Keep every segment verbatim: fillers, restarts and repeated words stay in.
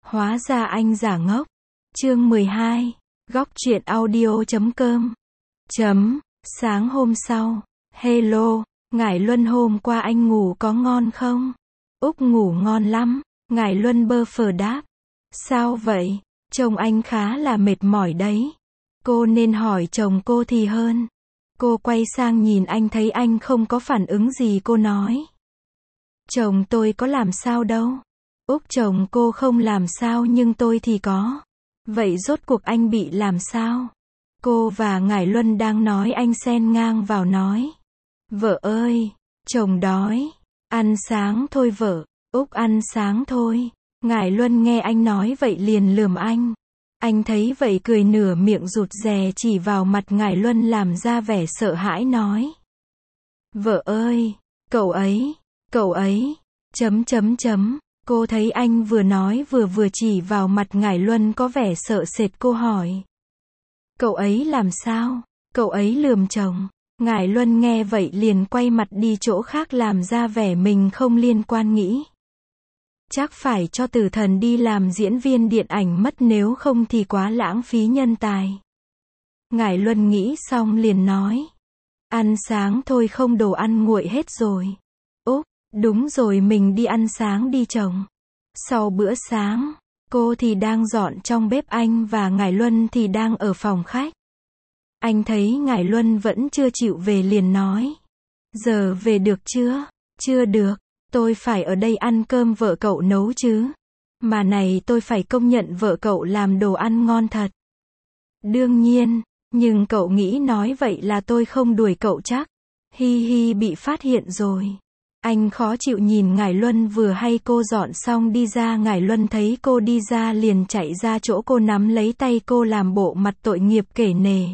Hóa ra anh giả ngốc. Chương mười hai. Góc truyện audio chấm com. Chấm. Sáng hôm sau. Hello, Ngải Luân hôm qua anh ngủ có ngon không? Úc ngủ ngon lắm. Ngải Luân bơ phờ đáp. Sao vậy? Chồng anh khá là mệt mỏi đấy. Cô nên hỏi chồng cô thì hơn. Cô quay sang nhìn anh thấy anh không có phản ứng gì cô nói. Chồng tôi có làm sao đâu. Úc chồng cô không làm sao nhưng tôi thì có. Vậy rốt cuộc anh bị làm sao? Cô và Ngải Luân đang nói anh xen ngang vào nói. Vợ ơi, chồng đói. Ăn sáng thôi vợ. Úc ăn sáng thôi. Ngải Luân nghe anh nói vậy liền lườm anh. Anh thấy vậy cười nửa miệng rụt rè chỉ vào mặt Ngải Luân làm ra vẻ sợ hãi nói. Vợ ơi, cậu ấy, cậu ấy, chấm chấm chấm. Cô thấy anh vừa nói vừa vừa chỉ vào mặt Ngải Luân có vẻ sợ sệt cô hỏi. Cậu ấy làm sao? Cậu ấy lườm chồng. Ngải Luân nghe vậy liền quay mặt đi chỗ khác làm ra vẻ mình không liên quan nghĩ. Chắc phải cho Tử Thần đi làm diễn viên điện ảnh mất nếu không thì quá lãng phí nhân tài. Ngải Luân nghĩ xong liền nói. Ăn sáng thôi không đồ ăn nguội hết rồi. Úp, đúng rồi mình đi ăn sáng đi chồng. Sau bữa sáng, cô thì đang dọn trong bếp anh và Ngải Luân thì đang ở phòng khách. Anh thấy Ngải Luân vẫn chưa chịu về liền nói. Giờ về được chưa? Chưa được. Tôi phải ở đây ăn cơm vợ cậu nấu chứ. Mà này tôi phải công nhận vợ cậu làm đồ ăn ngon thật. Đương nhiên, nhưng cậu nghĩ nói vậy là tôi không đuổi cậu chắc. Hi hi bị phát hiện rồi. Anh khó chịu nhìn Ngải Luân vừa hay cô dọn xong đi ra Ngải Luân thấy cô đi ra liền chạy ra chỗ cô nắm lấy tay cô làm bộ mặt tội nghiệp kể nề.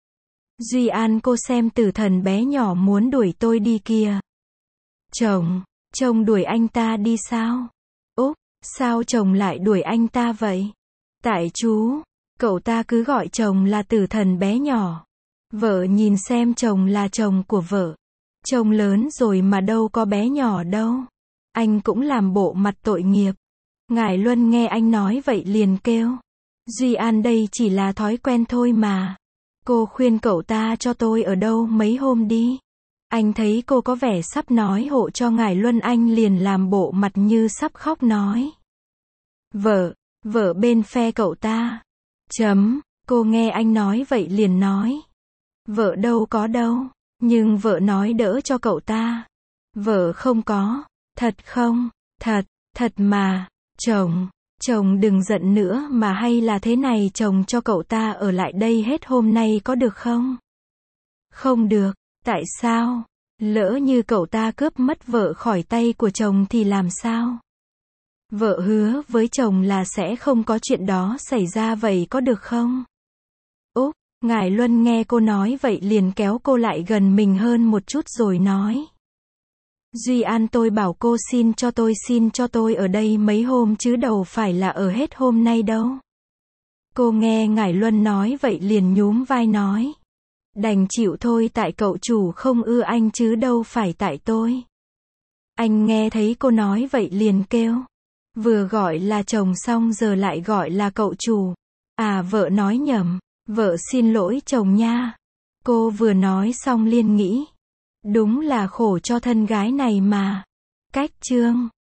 Duy An cô xem Tử Thần bé nhỏ muốn đuổi tôi đi kìa. Chồng. Chồng đuổi anh ta đi sao? Úp, sao chồng lại đuổi anh ta vậy? Tại chú, cậu ta cứ gọi chồng là Tử Thần bé nhỏ. Vợ nhìn xem chồng là chồng của vợ. Chồng lớn rồi mà đâu có bé nhỏ đâu. Anh cũng làm bộ mặt tội nghiệp. Ngải Luân nghe anh nói vậy liền kêu. Duy An đây chỉ là thói quen thôi mà. Cô khuyên cậu ta cho tôi ở đâu mấy hôm đi. Anh thấy cô có vẻ sắp nói hộ cho Ngải Luân anh liền làm bộ mặt như sắp khóc nói. Vợ, vợ bên phe cậu ta. Chấm, cô nghe anh nói vậy liền nói. Vợ đâu có đâu, nhưng vợ nói đỡ cho cậu ta. Vợ không có, thật không, thật, thật mà, chồng, chồng đừng giận nữa mà hay là thế này chồng cho cậu ta ở lại đây hết hôm nay có được không? Không được. Tại sao? Lỡ như cậu ta cướp mất vợ khỏi tay của chồng thì làm sao? Vợ hứa với chồng là sẽ không có chuyện đó xảy ra vậy có được không? Úp, Ngải Luân nghe cô nói vậy liền kéo cô lại gần mình hơn một chút rồi nói. Duy An tôi bảo cô xin cho tôi xin cho tôi ở đây mấy hôm chứ đâu phải là ở hết hôm nay đâu. Cô nghe Ngải Luân nói vậy liền nhún vai nói. Đành chịu thôi tại cậu chủ không ưa anh chứ đâu phải tại tôi. Anh nghe thấy cô nói vậy liền kêu. Vừa gọi là chồng xong giờ lại gọi là cậu chủ. À vợ nói nhầm. Vợ xin lỗi chồng nha. Cô vừa nói xong liền nghĩ. Đúng là khổ cho thân gái này mà. Cách chương.